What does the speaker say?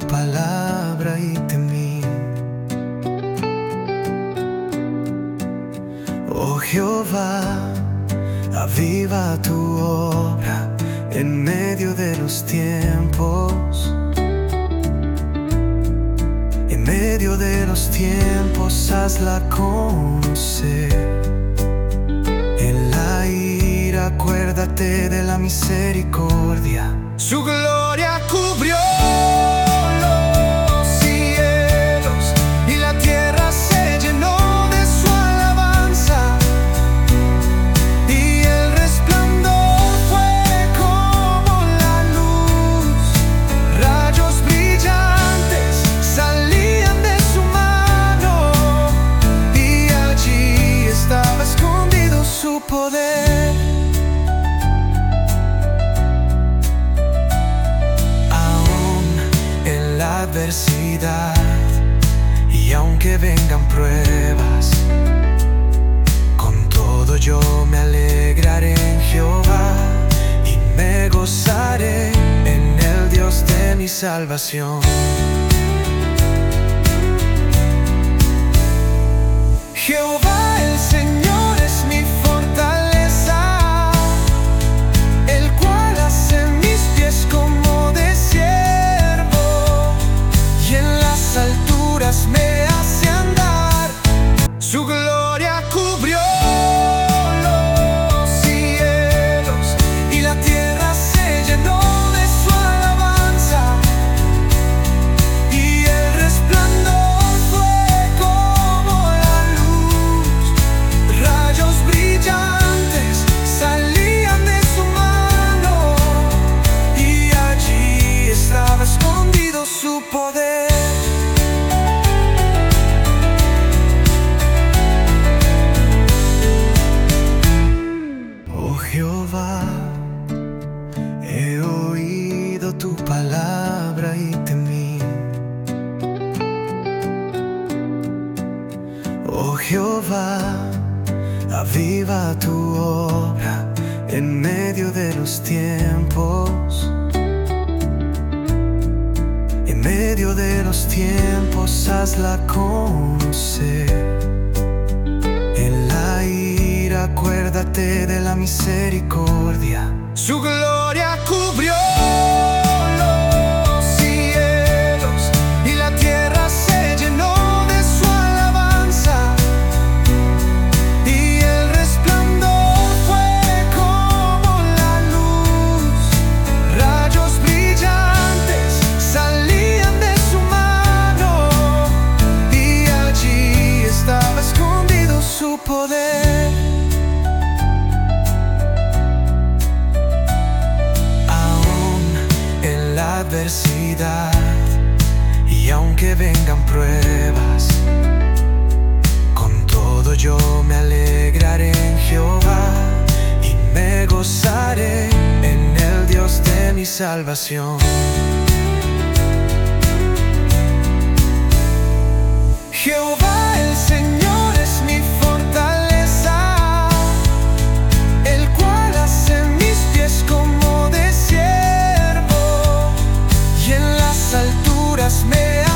palabra y temí. Oh Jehová, aviva tu obra en medio de los tiempos. En medio de los tiempos hazla conocer. En la ira acuérdate de la misericordia. Su gloria cubrió los cielos y la tierra se llenó de su alabanza. Y el resplandor fue como la luz, rayos brillantes salían de su mano, y allí estaba escondido su poder. Adversidad, y aunque vengan pruebas, con todo yo me alegraré en Jehová y me gozaré en el Dios de mi salvación. Jehová el Señor es mi fortaleza, el cual hace mis pies como de ciervo, y en las alturas me hace andar. Su gloria cubrió los cielos y la tierra se llenó de su alabanza. Y el resplandor fue como la luz, rayos brillantes salían de su mano, y allí estaba escondido su poder. Oh Jehová, he oído tu palabra y temí. Oh Jehová, aviva tu obra en medio de los tiempos. En medio de los tiempos hazla conocer. En la ira acuérdate de la misericordia. Su gloria cubrió los cielos y la tierra se llenó de su alabanza. Y el resplandor fue como la luz, rayos brillantes salían de su mano, y allí estaba escondido su poder. Aún en la adversidad, y aunque vengan pruebas, con todo yo me alegraré en Jehová y me gozaré en el Dios de mi salvación. Jehová el Señor es mi fortaleza, el cual hace mis pies como de ciervo, y en las alturas me